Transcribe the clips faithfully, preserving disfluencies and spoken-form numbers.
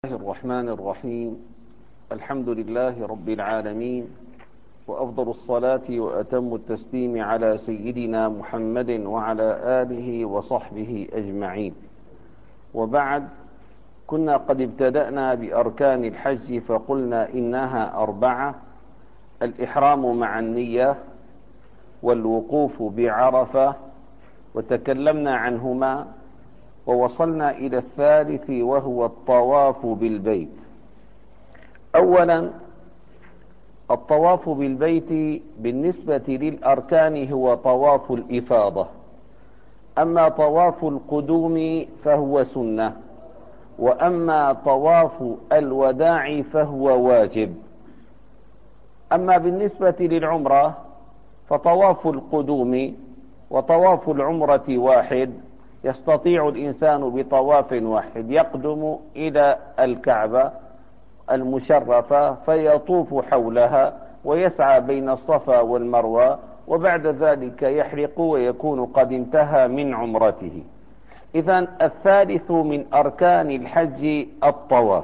الله الرحمن الرحيم. الحمد لله رب العالمين، وأفضل الصلاة وأتم التسليم على سيدنا محمد وعلى آله وصحبه أجمعين. وبعد، كنا قد ابتدأنا بأركان الحج فقلنا إنها أربعة: الإحرام مع النية، والوقوف بعرفة، وتكلمنا عنهما، ووصلنا إلى الثالث وهو الطواف بالبيت. أولا، الطواف بالبيت بالنسبة للأركان هو طواف الإفاضة، أما طواف القدوم فهو سنة، وأما طواف الوداع فهو واجب. أما بالنسبة للعمرة فطواف القدوم وطواف العمرة واحد، يستطيع الإنسان بطواف واحد يقدم إلى الكعبة المشرفة فيطوف حولها ويسعى بين الصفا والمروة، وبعد ذلك يحرق ويكون قد انتهى من عمرته. إذن الثالث من أركان الحج الطواف.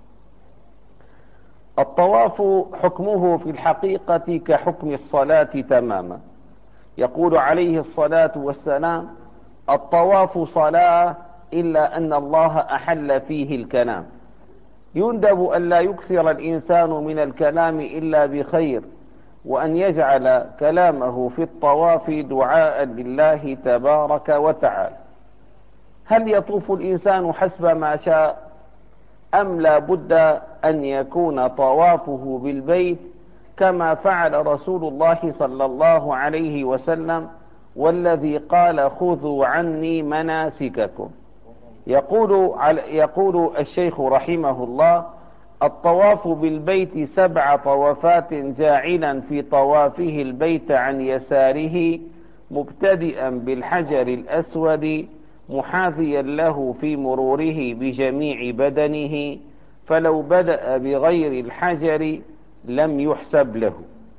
الطواف حكمه في الحقيقة كحكم الصلاة تماما. يقول عليه الصلاة والسلام: الطواف صلاة إلا أن الله أحل فيه الكلام. يندب أن لا يكثر الإنسان من الكلام إلا بخير، وأن يجعل كلامه في الطواف دعاء لله تبارك وتعالى. هل يطوف الإنسان حسب ما شاء، أم لا بد أن يكون طوافه بالبيت كما فعل رسول الله صلى الله عليه وسلم، والذي قال: خذوا عني مناسككم. يقول, يقول الشيخ رحمه الله: الطواف بالبيت سبع طوافات، جاعلا في طوافه البيت عن يساره، مبتدئا بالحجر الأسود، محاذيا له في مروره بجميع بدنه، فلو بدأ بغير الحجر لم يحسب له.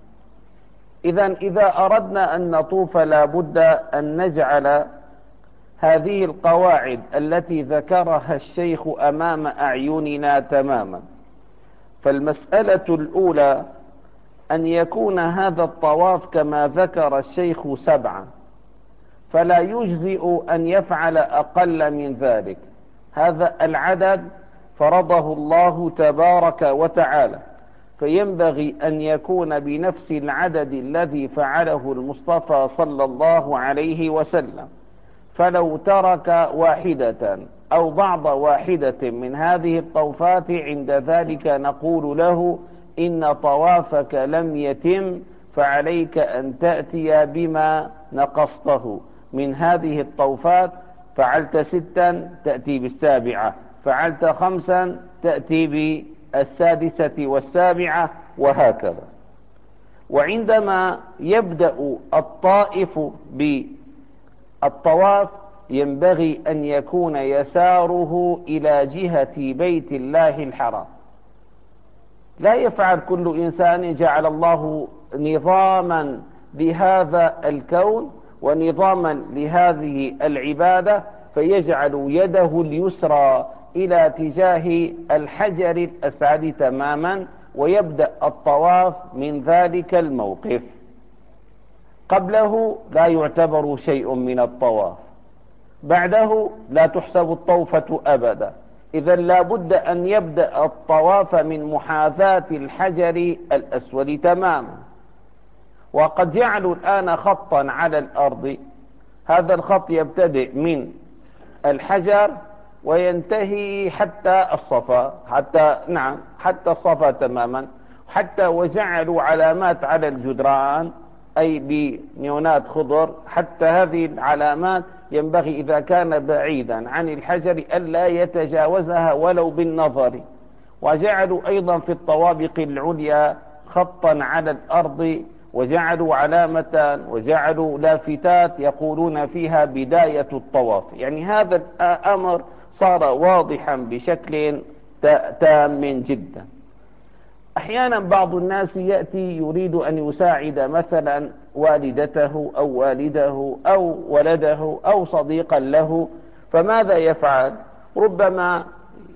إذن إذا أردنا أن نطوف لا بد أن نجعل هذه القواعد التي ذكرها الشيخ أمام أعيننا تماما. فالمسألة الأولى أن يكون هذا الطواف كما ذكر الشيخ سبعة، فلا يجزئ أن يفعل أقل من ذلك. هذا العدد فرضه الله تبارك وتعالى، فينبغي أن يكون بنفس العدد الذي فعله المصطفى صلى الله عليه وسلم. فلو ترك واحدة أو بعض واحدة من هذه الطوفات، عند ذلك نقول له: إن طوافك لم يتم، فعليك أن تأتي بما نقصته من هذه الطوفات. فعلت ستا تأتي بالسابعة، فعلت خمسا تأتي بالسادسة والسابعة، وهكذا. وعندما يبدأ الطائف بالطواف ينبغي أن يكون يساره إلى جهة بيت الله الحرام. لا يفعل كل إنسان جعل الله نظاما لهذا الكون ونظاما لهذه العبادة فيجعل يده اليسرى إلى تجاه الحجر الأسعد تماما، ويبدأ الطواف من ذلك الموقف. قبله لا يعتبر شيء من الطواف، بعده لا تحسب الطوفة أبدا. إذا لا بد أن يبدأ الطواف من محاذاة الحجر الأسود تماما. وقد جعلوا الآن خطا على الأرض، هذا الخط يبتدئ من الحجر وينتهي حتى الصفا، حتى نعم حتى الصفا تماما، حتى وجعلوا علامات على الجدران أي بنيونات خضر. حتى هذه العلامات ينبغي إذا كان بعيدا عن الحجر ألا يتجاوزها ولو بالنظر. وجعلوا أيضا في الطوابق العليا خطا على الأرض، وجعلوا علامة وجعلوا لافتات يقولون فيها بداية الطواف. يعني هذا الأمر صار واضحا بشكل تام جدا. أحيانا بعض الناس يأتي يريد أن يساعد مثلا والدته أو والده أو ولده أو صديقا له، فماذا يفعل؟ ربما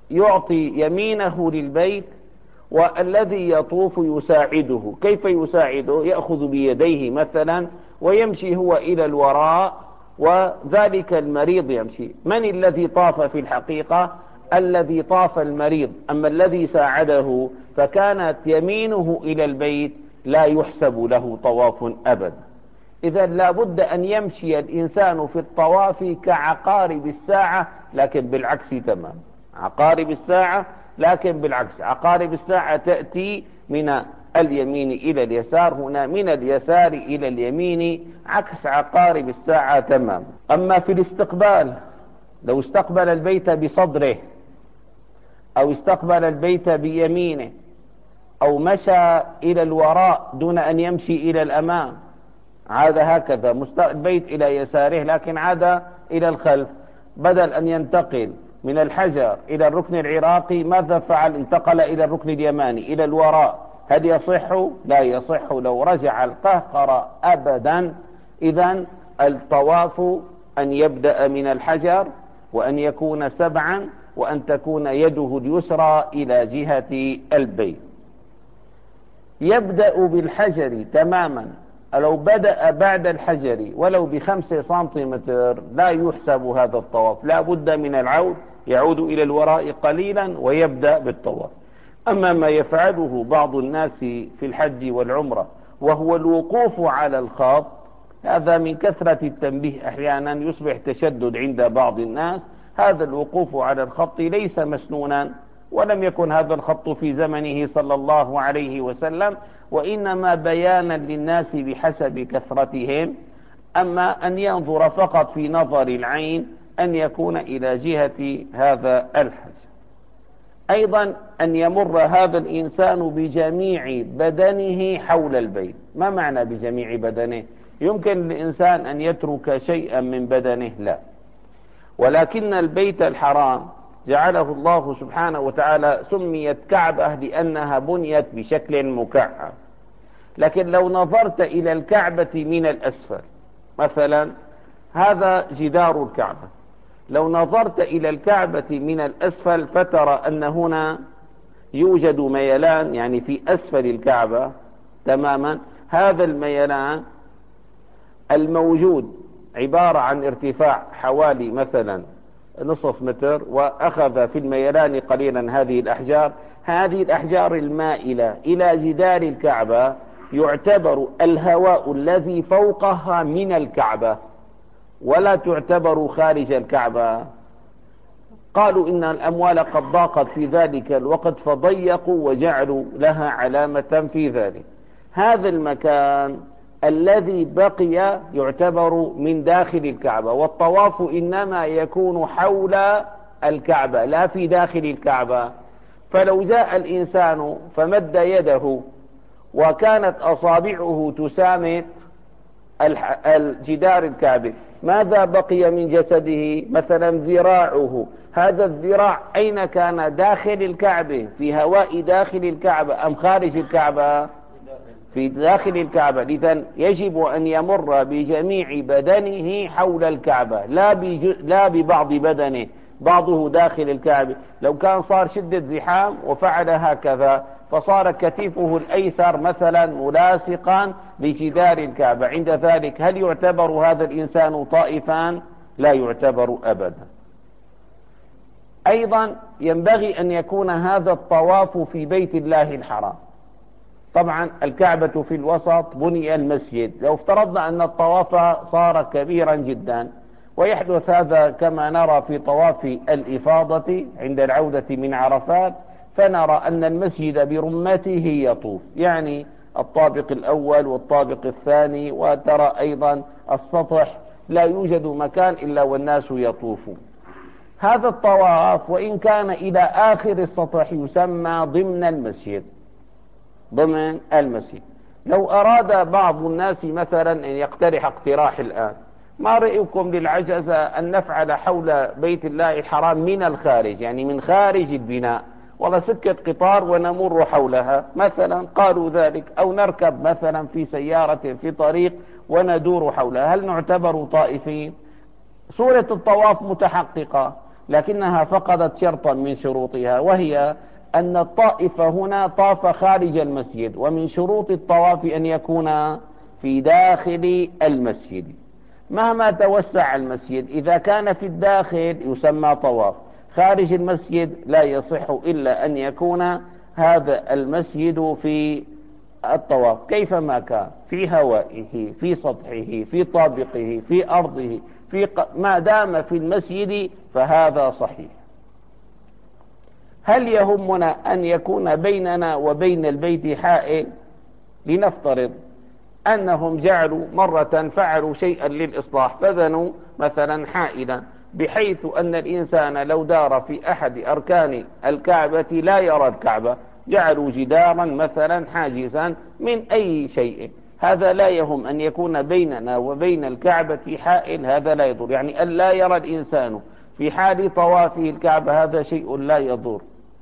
يعطي يمينه للبيت والذي يطوف يساعده. كيف يساعده؟ يأخذ بيديه مثلا ويمشي هو إلى الوراء وذلك المريض يمشي. من الذي طاف في الحقيقة؟ الذي طاف المريض، أما الذي ساعده فكانت يمينه إلى البيت لا يحسب له طواف أبدا. إذا لا بد أن يمشي الإنسان في الطواف كعقارب الساعة، لكن بالعكس تمام. عقارب الساعة لكن بالعكس، عقارب الساعة تأتي من اليمين إلى اليسار، هنا من اليسار إلى اليمين، عكس عقارب الساعة تمام. أما في الاستقبال، لو استقبل البيت بصدره أو استقبل البيت بيمينه أو مشى إلى الوراء دون أن يمشي إلى الأمام، عاد هكذا البيت إلى يساره لكن عاد إلى الخلف، بدل أن ينتقل من الحجر إلى الركن العراقي ماذا فعل؟ انتقل إلى الركن اليماني إلى الوراء. هل يصح؟ لا يصح لو رجع القهقرة أبدا. إذن الطواف أن يبدأ من الحجر وأن يكون سبعا وأن تكون يده اليسرى إلى جهة البيت. يبدأ بالحجر تماما. لو بدأ بعد الحجر ولو بخمسة سنتيمتر لا يحسب هذا الطواف، لا بد من العود، يعود إلى الوراء قليلا ويبدأ بالطواف. أما ما يفعله بعض الناس في الحج والعمرة وهو الوقوف على الخط، هذا من كثرة التنبيه أحيانا يصبح تشدد عند بعض الناس. هذا الوقوف على الخط ليس مسنونا، ولم يكن هذا الخط في زمنه صلى الله عليه وسلم، وإنما بيانا للناس بحسب كثرتهم. أما أن ينظر فقط في نظر العين أن يكون إلى جهة هذا الحج. أيضا أن يمر هذا الإنسان بجميع بدنه حول البيت. ما معنى بجميع بدنه؟ يمكن للإنسان أن يترك شيئا من بدنه؟ لا، ولكن البيت الحرام جعله الله سبحانه وتعالى سميت كعبة لأنها بنيت بشكل مكعب. لكن لو نظرت إلى الكعبة من الأسفل مثلا، هذا جدار الكعبة، لو نظرت إلى الكعبة من الأسفل فترى أن هنا يوجد ميلان، يعني في أسفل الكعبة تماما. هذا الميلان الموجود عبارة عن ارتفاع حوالي مثلا نصف متر، وأخذ في الميلان قليلا هذه الأحجار. هذه الأحجار المائلة إلى جدار الكعبة يعتبر الهواء الذي فوقها من الكعبة ولا تعتبر خارج الكعبة. قالوا إن الأموال قد ضاقت في ذلك الوقت فضيقوا وجعلوا لها علامة في ذلك. هذا المكان الذي بقي يعتبر من داخل الكعبة، والطواف إنما يكون حول الكعبة لا في داخل الكعبة. فلو جاء الإنسان فمد يده وكانت أصابعه تسامت الجدار الكعبي، ماذا بقي من جسده؟ مثلا ذراعه. هذا الذراع أين كان؟ داخل الكعبة، في هواء داخل الكعبة أم خارج الكعبة؟ في داخل الكعبة. إذن يجب أن يمر بجميع بدنه حول الكعبة، لا, لا ببعض بدنه، بعضه داخل الكعبة. لو كان صار شدة زحام وفعل هكذا فصار كتفه الأيسر مثلا ملاصقا لجدار الكعبة، عند ذلك هل يعتبر هذا الإنسان طائفا؟ لا يعتبر أبدا. أيضا ينبغي أن يكون هذا الطواف في بيت الله الحرام. طبعا الكعبة في الوسط، بني المسجد. لو افترضنا أن الطواف صار كبيرا جدا، ويحدث هذا كما نرى في طواف الإفاضة عند العودة من عرفات، فنرى أن المسجد برمته يطوف، يعني الطابق الأول والطابق الثاني، وترى أيضا السطح لا يوجد مكان إلا والناس يطوفون. هذا الطواف وإن كان إلى آخر السطح يسمى ضمن المسجد، ضمن المسجد. لو أراد بعض الناس مثلا أن يقترح اقتراح الآن، ما رأيكم للعجزة أن نفعل حول بيت الله الحرام من الخارج، يعني من خارج البناء، والله سكة قطار ونمر حولها مثلا، قالوا ذلك، أو نركب مثلا في سيارة في طريق وندور حولها، هل نعتبر طائفين؟ صورة الطواف متحققة، لكنها فقدت شرطا من شروطها، وهي أن الطائف هنا طاف خارج المسجد، ومن شروط الطواف أن يكون في داخل المسجد. مهما توسع المسجد إذا كان في الداخل يسمى طواف، خارج المسجد لا يصح إلا أن يكون هذا المسجد في الطواف كيفما كان، في هوائه، في سطحه، في طابقه، في أرضه، في ق... ما دام في المسجد فهذا صحيح. هل يهمنا أن يكون بيننا وبين البيت حائل؟ لنفترض أنهم جعلوا مرة فعلوا شيئا للإصلاح فبنوا مثلا حائلا بحيث أن الإنسان لو دار في أحد أركان الكعبة لا يرى الكعبة، جعلوا جدارا مثلا حاجزا من أي شيء، هذا لا يهم أن يكون بيننا وبين الكعبة حائل، هذا لا يضر، يعني أن لا يرى الإنسان في حال طوافه الكعبة هذا شيء لا يضر.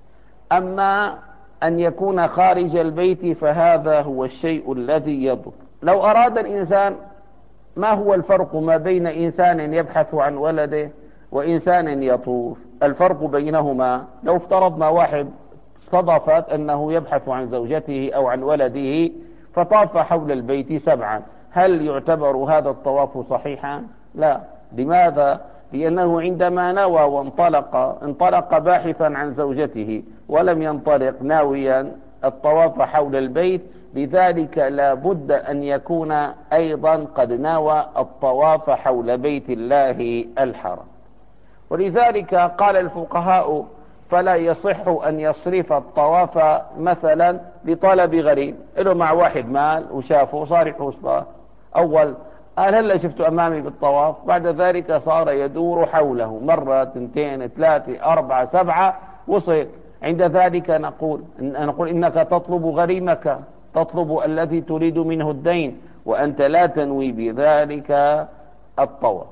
أما أن يكون خارج البيت فهذا هو الشيء الذي يضر. لو أراد الإنسان، ما هو الفرق ما بين إنسان يبحث عن ولده وإنسان يطوف؟ الفرق بينهما لو افترضنا واحد صدفت أنه يبحث عن زوجته أو عن ولده فطاف حول البيت سبعا، هل يعتبر هذا الطواف صحيحا؟ لا. لماذا؟ لأنه عندما نوى وانطلق انطلق باحثا عن زوجته ولم ينطلق ناويا الطواف حول البيت، لذلك لا بد أن يكون أيضا قد نوى الطواف حول بيت الله الحرام. ولذلك قال الفقهاء فلا يصح أن يصرف الطواف مثلا لطلب غريب، له مع واحد مال وشافه صار يحوص، أول قال هلا شفت أمامي بالطواف، بعد ذلك صار يدور حوله مرة اثنتين ثلاثة أربعة سبعة وصل، عند ذلك نقول نقول إنك تطلب غريمك، تطلب الذي تريد منه الدين وأنت لا تنوي بذلك الطواف.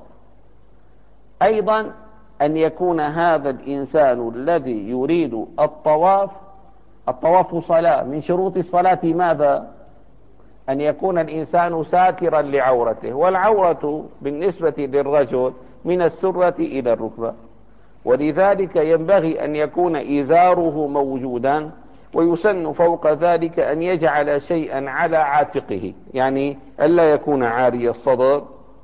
أيضا أن يكون هذا الإنسان الذي يريد الطواف، الطواف صلاة، من شروط الصلاة ماذا؟ أن يكون الإنسان ساترا لعورته، والعورة بالنسبة للرجل من السرة إلى الركبة، ولذلك ينبغي أن يكون إزاره موجودا، ويسن فوق ذلك أن يجعل شيئا على عاتقه، يعني ألا يكون عاري الصدر،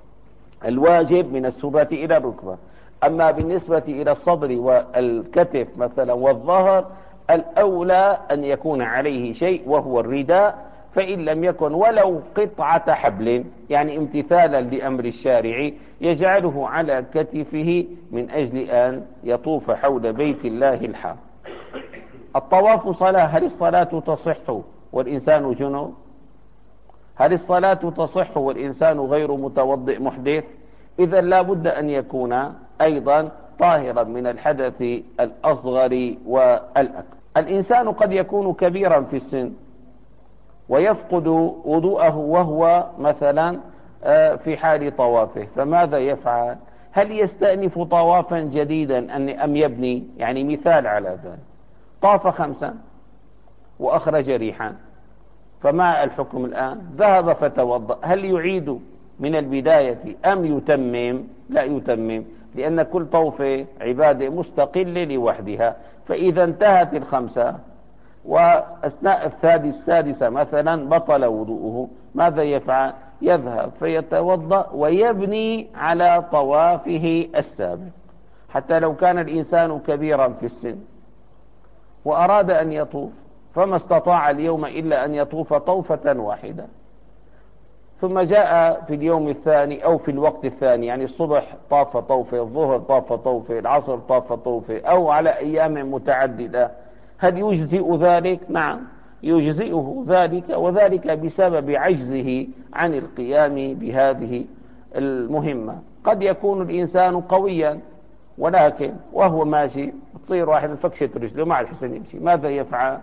الواجب من السرة إلى الركبة. أما بالنسبة إلى الصدر والكتف مثلا والظهر الأولى أن يكون عليه شيء وهو الرداء، فإن لم يكن ولو قطعة حبل، يعني امتثالا لأمر الشارع يجعله على كتفه من أجل أن يطوف حول بيت الله الحرام. الطواف صلاة، هل الصلاة تصح والإنسان جنوب؟ هل الصلاة تصح والإنسان غير متوضئ محدث؟ إذا لا بد أن يكون أيضا طاهرا من الحدث الأصغر والأكبر. الإنسان قد يكون كبيرا في السن ويفقد وضوءه وهو مثلا في حال طوافه، فماذا يفعل؟ هل يستأنف طوافا جديدا أم يبني؟ يعني مثال على ذلك، طاف خمسا وأخرج ريحا، فما الحكم الآن؟ ذهب فتوضأ، هل يعيد من البداية أم يتمم؟ لا يتمم، لأن كل طوفة عبادة مستقلة لوحدها، فإذا انتهت الخمسة وأثناء السادسة مثلا بطل وضوءه، ماذا يفعل؟ يذهب فيتوضأ ويبني على طوافه السابق. حتى لو كان الإنسان كبيرا في السن وأراد أن يطوف فما استطاع اليوم إلا أن يطوف طوفة واحدة، ثم جاء في اليوم الثاني أو في الوقت الثاني، يعني الصبح طاف طوفة، الظهر طاف طوفة، العصر طاف طوفة، أو على أيام متعددة، هل يجزئ ذلك؟ نعم يجزئه ذلك، وذلك بسبب عجزه عن القيام بهذه المهمة. قد يكون الإنسان قويا ولكن وهو ماشي تصير واحد فكشت رجله مع الحسن يمشي، ماذا يفعل؟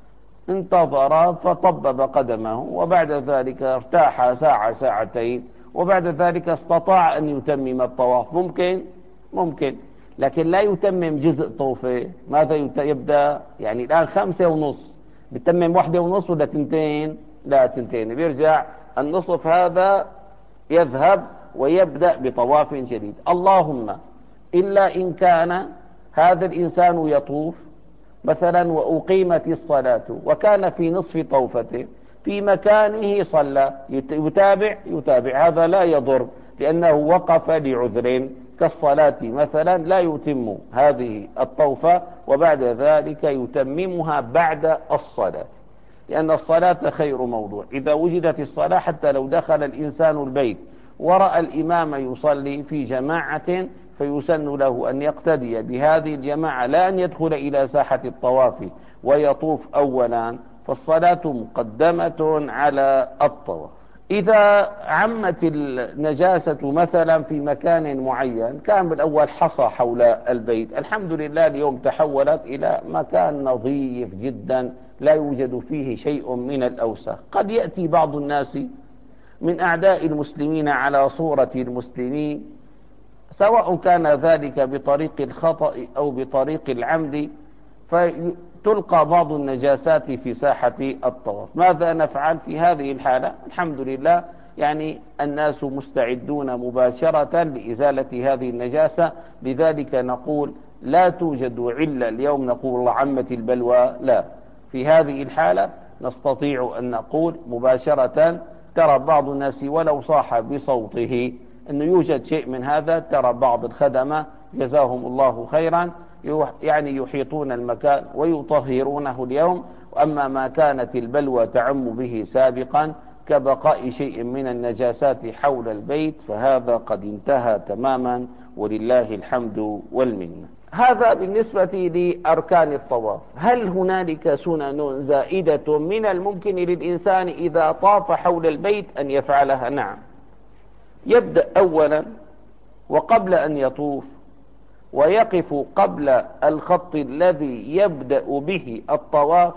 انتظر فطبب قدمه، وبعد ذلك ارتاح ساعة ساعتين، وبعد ذلك استطاع أن يتمم الطواف. ممكن ممكن لكن لا يتمم جزء طوفة. ماذا يبدأ؟ يعني الآن خمسة ونص، بتمم واحدة ونص ولا تنتين؟ لا تنتين، بيرجع النصف هذا يذهب ويبدأ بطواف جديد. اللهم إلا إن كان هذا الإنسان يطوف مثلا وأقيمت الصلاة وكان في نصف طوفته في مكانه صلى، يتابع يتابع هذا لا يضر، لأنه وقف لعذر كالصلاة مثلا، لا يتم هذه الطوفة وبعد ذلك يتممها بعد الصلاة، لأن الصلاة خير موضوع. إذا وجدت الصلاة حتى لو دخل الإنسان البيت ورأى الإمام يصلي في جماعة فيسن له أن يقتدي بهذه الجماعة، لا أن يدخل إلى ساحة الطواف ويطوف أولا، فالصلاة مقدمة على الطواف. إذا عمت النجاسة مثلا في مكان معين، كان بالأول حصى حول البيت، الحمد لله اليوم تحولت إلى مكان نظيف جدا لا يوجد فيه شيء من الأوساخ. قد يأتي بعض الناس من أعداء المسلمين على صورة المسلمين، سواء كان ذلك بطريق الخطأ أو بطريق العمد، فتلقى بعض النجاسات في ساحة الطواف. ماذا نفعل في هذه الحالة؟ الحمد لله يعني الناس مستعدون مباشرة لإزالة هذه النجاسة، لذلك نقول لا توجد علة اليوم نقول الله عمت البلوى، لا، في هذه الحالة نستطيع أن نقول مباشرة. ترى بعض الناس ولو صاح بصوته أنه يوجد شيء من هذا، ترى بعض الخدمة جزاهم الله خيرا يعني يحيطون المكان ويطهرونه اليوم. وأما ما كانت البلوى تعم به سابقا كبقاء شيء من النجاسات حول البيت فهذا قد انتهى تماما ولله الحمد والمنة. هذا بالنسبة لأركان الطواف. هل هنالك سنن زائدة من الممكن للإنسان إذا طاف حول البيت أن يفعلها؟ نعم. يبدأ أولا وقبل أن يطوف ويقف قبل الخط الذي يبدأ به الطواف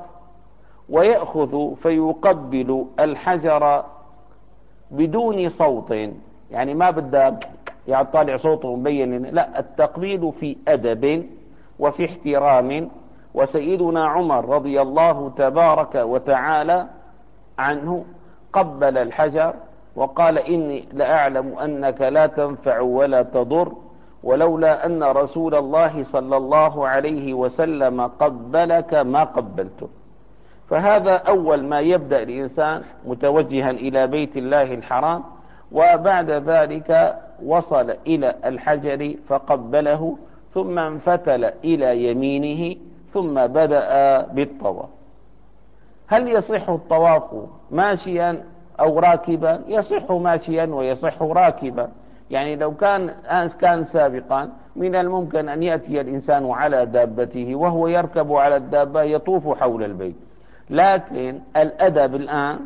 ويأخذ فيقبل الحجر بدون صوت، يعني ما بدأ يعني طالع صوته مبين، لا، التقبيل في أدب وفي احترام. وسيدنا عمر رضي الله تبارك وتعالى عنه قبل الحجر وقال إني لأعلم أنك لا تنفع ولا تضر، ولولا أن رسول الله صلى الله عليه وسلم قبلك ما قبلته. فهذا أول ما يبدأ الإنسان متوجها إلى بيت الله الحرام، وبعد ذلك وصل إلى الحجر فقبله ثم انفتل إلى يمينه ثم بدأ بالطواف. هل يصح الطواف ماشيا أو راكبا؟ يصح ماشيا ويصح راكبا. يعني لو كان كان سابقا من الممكن أن يأتي الإنسان على دابته وهو يركب على الدابة يطوف حول البيت، لكن الأدب الآن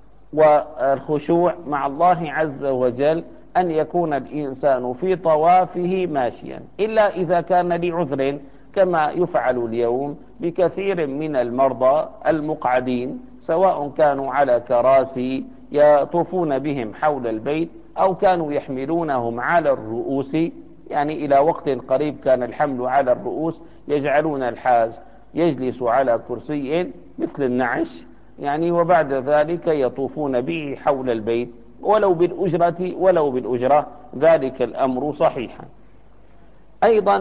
والخشوع مع الله عز وجل أن يكون الإنسان في طوافه ماشيا، إلا إذا كان لعذر كما يفعل اليوم بكثير من المرضى المقعدين، سواء كانوا على كراسي يطوفون بهم حول البيت أو كانوا يحملونهم على الرؤوس. يعني إلى وقت قريب كان الحمل على الرؤوس، يجعلون الحاج يجلس على كرسي مثل النعش يعني، وبعد ذلك يطوفون به حول البيت ولو بالأجرة ولو بالأجرة، ذلك الأمر صحيحا. أيضا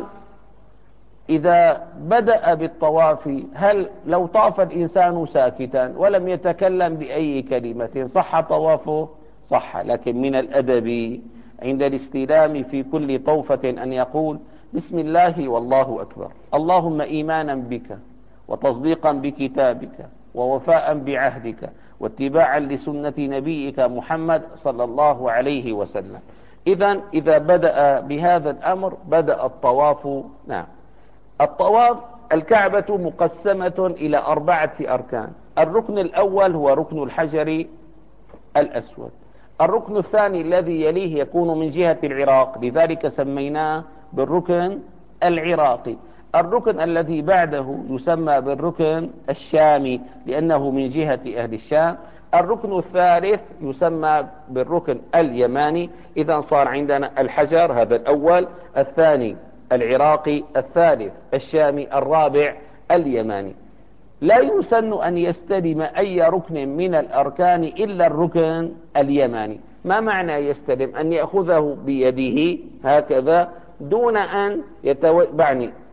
إذا بدأ بالطواف، هل لو طاف الإنسان ساكتا ولم يتكلم بأي كلمة صح طوافه؟ صح، لكن من الأدب عند الاستلام في كل طوفة أن يقول بسم الله والله أكبر، اللهم إيمانا بك وتصديقا بكتابك ووفاء بعهدك واتباعا لسنة نبيك محمد صلى الله عليه وسلم. إذن إذا بدأ بهذا الأمر بدأ الطواف. نعم. الطواف الكعبة مقسمة إلى أربعة أركان. الركن الأول هو ركن الحجر الأسود. الركن الثاني الذي يليه يكون من جهة العراق، لذلك سميناه بالركن العراقي. الركن الذي بعده يسمى بالركن الشامي لأنه من جهة أهل الشام. الركن الثالث يسمى بالركن اليماني. إذا صار عندنا الحجر هذا الأول، الثاني العراقي، الثالث الشامي، الرابع اليماني. لا يسن أن يستلم أي ركن من الأركان إلا الركن اليماني. ما معنى يستلم؟ أن يأخذه بيده هكذا دون أن يتوعني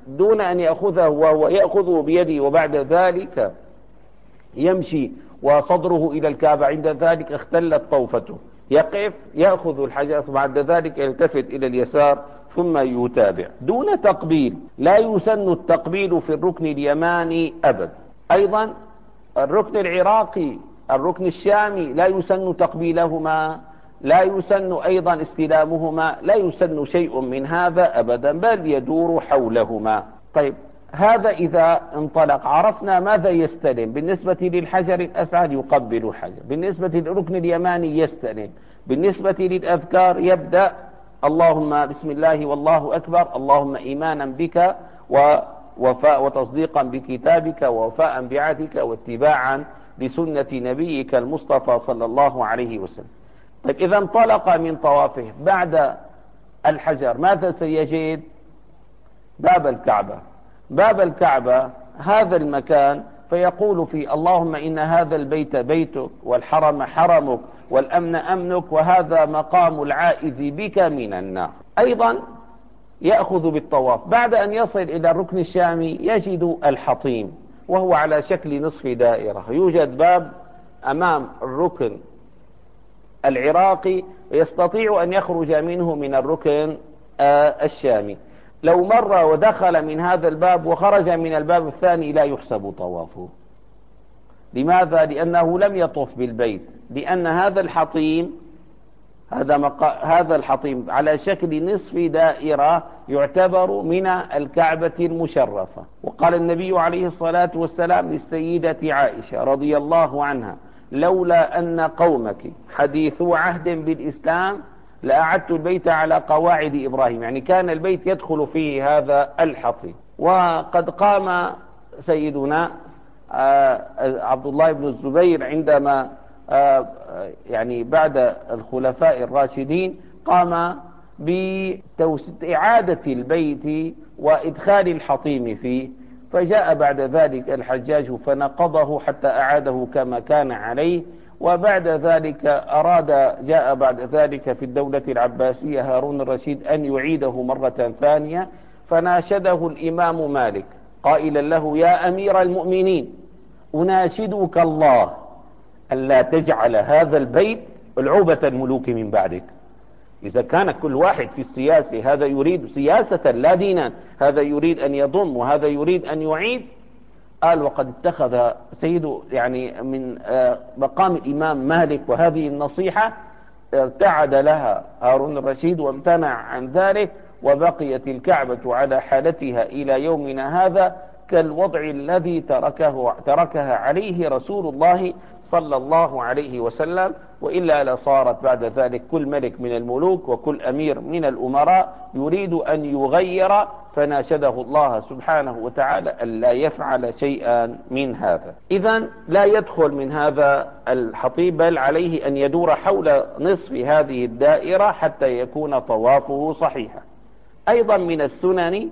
دون أن يأخذه وهو يأخذه بيده وبعد ذلك يمشي وصدره إلى الكعبة، عند ذلك اختلت طوفته، يقف يأخذ الحجر بعد ذلك يلتفت إلى اليسار ثم يتابع دون تقبيل. لا يسن التقبيل في الركن اليماني أبدا. أيضا الركن العراقي الركن الشامي لا يسن تقبيلهما، لا يسن أيضا استلامهما، لا يسن شيء من هذا أبدا، بل يدور حولهما. طيب هذا إذا انطلق عرفنا ماذا يستلم. بالنسبة للحجر الأسعد يقبل الحجر، بالنسبة للركن اليماني يستلم، بالنسبة للأذكار يبدأ اللهم بسم الله والله أكبر، اللهم إيمانا بك ووفاء وتصديقا بكتابك ووفاء بعهدك واتباعا لسنة نبيك المصطفى صلى الله عليه وسلم. طيب إذا انطلق من طوافه بعد الحجر ماذا سيجد؟ باب الكعبة. باب الكعبة هذا المكان، فيقول فيه اللهم إن هذا البيت بيتك والحرم حرمك والأمن أمنك وهذا مقام العائذ بك من النار. أيضا يأخذ بالطواف بعد أن يصل إلى الركن الشامي يجد الحطيم وهو على شكل نصف دائرة. يوجد باب أمام الركن العراقي يستطيع أن يخرج منه من الركن الشامي. لو مر ودخل من هذا الباب وخرج من الباب الثاني لا يحسب طوافه. لماذا؟ لأنه لم يطف بالبيت، لأن هذا الحطيم هذا, مقا... هذا الحطيم على شكل نصف دائرة يعتبر من الكعبة المشرفة. وقال النبي عليه الصلاة والسلام للسيدة عائشة رضي الله عنها لولا أن قومك حديثو عهد بالإسلام لأعدت البيت على قواعد إبراهيم، يعني كان البيت يدخل فيه هذا الحطيم. وقد قام سيدنا عبد الله بن الزبير عندما يعني بعد الخلفاء الراشدين قام بإعادة البيت وإدخال الحطيم فيه، فجاء بعد ذلك الحجاج فنقضه حتى أعاده كما كان عليه. وبعد ذلك أراد جاء بعد ذلك في الدولة العباسية هارون الرشيد أن يعيده مرة ثانية، فناشده الإمام مالك قائلا له يا أمير المؤمنين أناشدك الله ألا تجعل هذا البيت ألعوبة الملوك من بعدك. إذا كان كل واحد في السياسة هذا يريد سياسة لا دينا، هذا يريد أن يضم وهذا يريد أن يعيد، قال وقد اتخذ سيده يعني من مقام الإمام مالك وهذه النصيحة ارتعد لها هارون الرشيد وامتنع عن ذلك، وبقيت الكعبة على حالتها إلى يومنا هذا كالوضع الذي تركه تركها عليه رسول الله صلى الله عليه وسلم. وإلا لصارت بعد ذلك كل ملك من الملوك وكل أمير من الأمراء يريد أن يغير، فناشده الله سبحانه وتعالى ألا يفعل شيئا من هذا. إذن لا يدخل من هذا الحطيم، بل عليه أن يدور حول نصف هذه الدائرة حتى يكون طوافه صحيحا. أيضا من السنن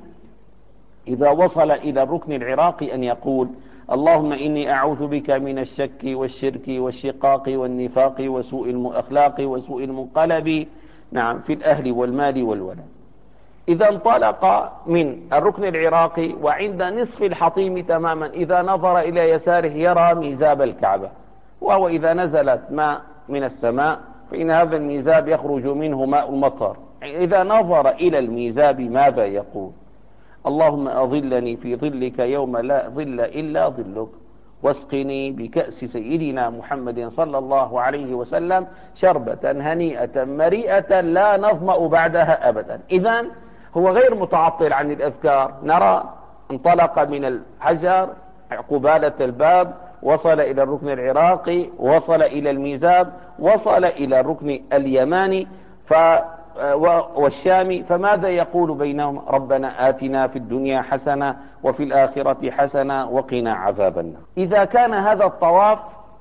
إذا وصل إلى الركن العراقي أن يقول اللهم إني أعوذ بك من الشك والشرك والشقاق والنفاق وسوء الأخلاق وسوء المنقلب نعم في الأهل والمال والولد. إذا انطلق من الركن العراقي وعند نصف الحطيم تماما إذا نظر إلى يساره يرى ميزاب الكعبة، وهو إذا نزلت ماء من السماء فإن هذا الميزاب يخرج منه ماء المطر. إذا نظر إلى الميزاب ماذا يقول؟ اللهم أظلني في ظلك يوم لا ظل إلا ظلك واسقني بكأس سيدنا محمد صلى الله عليه وسلم شربة هنيئة مريئة لا نظمأ بعدها أبدا. إذن هو غير متعطل عن الأذكار. نرى انطلق من الحجر قبالة الباب، وصل إلى الركن العراقي، وصل إلى الميزاب، وصل إلى الركن اليماني ف والشامي، فماذا يقول بينهم؟ ربنا آتنا في الدنيا حسنة وفي الآخرة حسنة وقنا عذاب النار. إذا كان هذا الطواف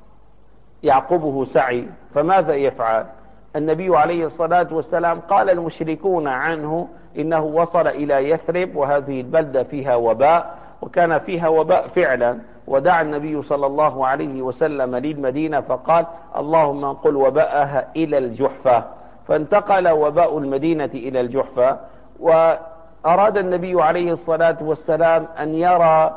يعقبه سعي فماذا يفعل؟ النبي عليه الصلاة والسلام قال المشركون عنه إنه وصل إلى يثرب وهذه البلدة فيها وباء، وكان فيها وباء فعلا، ودعا النبي صلى الله عليه وسلم للمدينة فقال اللهم انقل وباءها إلى الجحفة، فانتقل وباء المدينة إلى الجحفة. أراد النبي عليه الصلاة والسلام أن يرى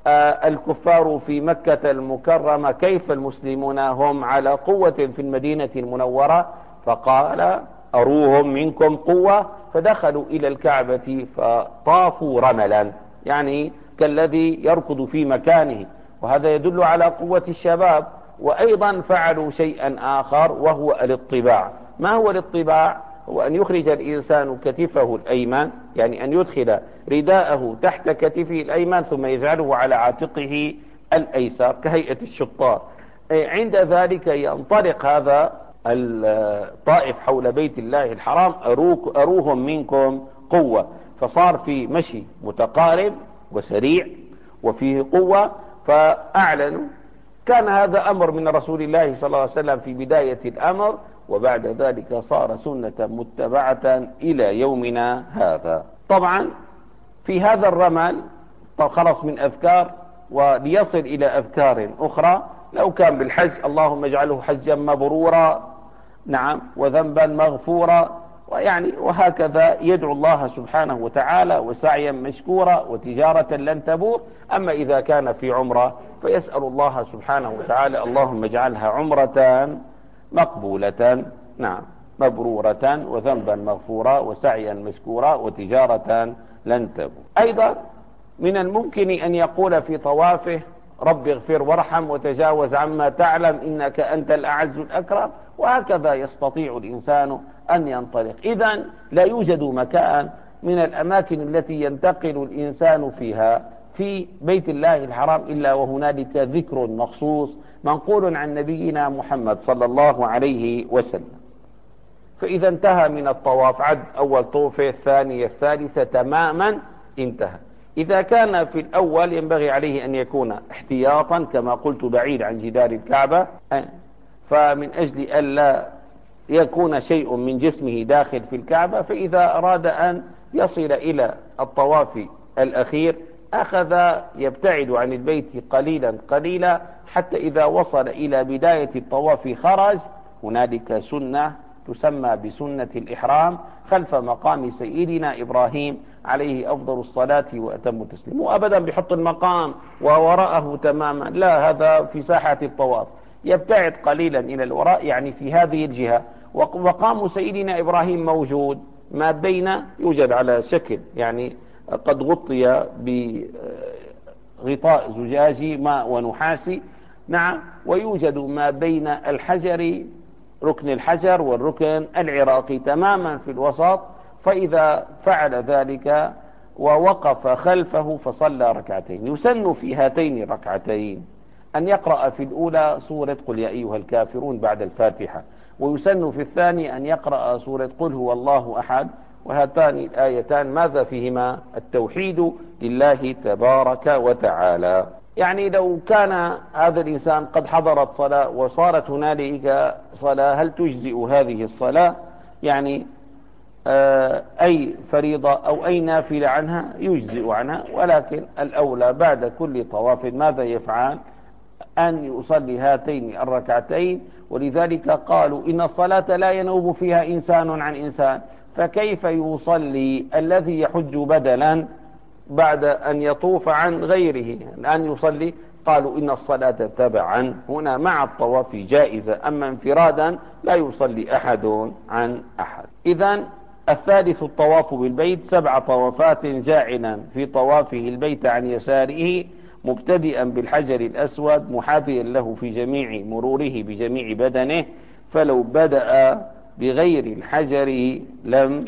الكفار في مكة المكرمة كيف المسلمون هم على قوة في المدينة المنورة، فقال أروهم منكم قوة، فدخلوا إلى الكعبة فطافوا رملا، يعني كالذي يركض في مكانه، وهذا يدل على قوة الشباب. وأيضا فعلوا شيئا آخر وهو الاطباع. ما هو الاطباع؟ هو أن يخرج الإنسان كتفه الأيمن، يعني أن يدخل رداءه تحت كتفه الأيمن ثم يجعله على عاتقه الأيسر كهيئة الشطار. عند ذلك ينطلق هذا الطائف حول بيت الله الحرام، أروهم منكم قوة، فصار في مشي متقارب وسريع وفيه قوة فأعلنوا. كان هذا أمر من رسول الله صلى الله عليه وسلم في بداية الأمر، وبعد ذلك صار سنة متبعة إلى يومنا هذا. طبعا في هذا الرمل خلص من أذكار، وليصل إلى أذكار أخرى. لو كان بالحج اللهم اجعله حجا مبرورا، نعم، وذنبا مغفورا، ويعني وهكذا يدعو الله سبحانه وتعالى، وسعيا مشكورا، وتجارة لن تبور. أما إذا كان في عمرة فيسأل الله سبحانه وتعالى اللهم اجعلها عمرة مقبولة، نعم، مبرورة، وذنبا مغفورا، وسعيا مشكورا، وتجارة لن تبور. أيضا من الممكن أن يقول في طوافه رب اغفر وارحم وتجاوز عما تعلم إنك أنت الأعز الأكرم، وهكذا يستطيع الإنسان أن ينطلق. إذن لا يوجد مكان من الأماكن التي ينتقل الإنسان فيها في بيت الله الحرام إلا وهنالك ذكر مخصوص منقول عن نبينا محمد صلى الله عليه وسلم. فإذا انتهى من الطواف، عد أول طوفة، الثانية، الثالثة، تماما انتهى. إذا كان في الأول ينبغي عليه أن يكون احتياطا كما قلت بعيد عن جدار الكعبة، فمن أجل ألا يكون شيء من جسمه داخل في الكعبة، فإذا أراد أن يصل إلى الطواف الأخير أخذ يبتعد عن البيت قليلا قليلا حتى إذا وصل إلى بداية الطواف خرج. هنالك سنة تسمى بسنة الإحرام خلف مقام سيدنا إبراهيم عليه أفضل الصلاة وأتم التسليم. وأبدا بحط المقام ووراءه تماما، لا، هذا في ساحة الطواف، يبتعد قليلا إلى الوراء، يعني في هذه الجهة. ومقام سيدنا إبراهيم موجود ما بين، يوجد على شكل يعني قد غطي بغطاء زجاجي ماء ونحاسي، نعم، ويوجد ما بين الحجر، ركن الحجر والركن العراقي تماما في الوسط. فإذا فعل ذلك ووقف خلفه فصلى ركعتين، يسن في هاتين الركعتين أن يقرأ في الأولى سورة قل يا أيها الكافرون بعد الفاتحة، ويسن في الثاني أن يقرأ سورة قل هو الله أحد، وهاتان الآيتان ماذا فيهما؟ التوحيد لله تبارك وتعالى. يعني لو كان هذا الإنسان قد حضرت صلاة وصارت هنالك صلاة، هل تجزئ هذه الصلاة؟ يعني آه أي فريضة أو أي نافلة عنها يجزئ عنها، ولكن الأولى بعد كل طواف ماذا يفعل؟ أن يصلي هاتين الركعتين. ولذلك قالوا إن الصلاة لا ينوب فيها إنسان عن إنسان، فكيف يصلي الذي يحج بدلا بعد أن يطوف عن غيره أن يصلي؟ قالوا إن الصلاة تبعا هنا مع الطواف جائزة، أما انفرادا لا يصلي أحد عن أحد. إذن الثالث الطواف بالبيت، سبع طوافات جاعلا في طوافه البيت عن يساره، مبتدئا بالحجر الأسود محاذيا له في جميع مروره بجميع بدنه، فلو بدأ بغير الحجر لم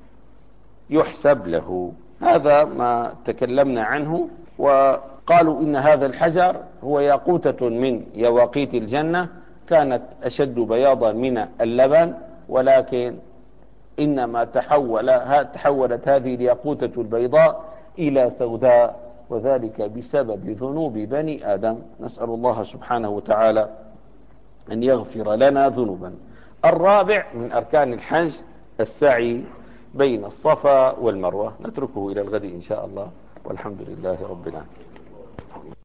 يحسب له. هذا ما تكلمنا عنه. وقالوا إن هذا الحجر هو ياقوتة من يواقيت الجنة، كانت أشد بياضا من اللبن، ولكن إنما تحول تحولت هذه الياقوتة البيضاء إلى سوداء، وذلك بسبب ذنوب بني آدم. نسأل الله سبحانه وتعالى أن يغفر لنا ذنوبا. الرابع من أركان الحج السعي بين الصفا والمروة. نتركه إلى الغد إن شاء الله، والحمد لله رب العالمين.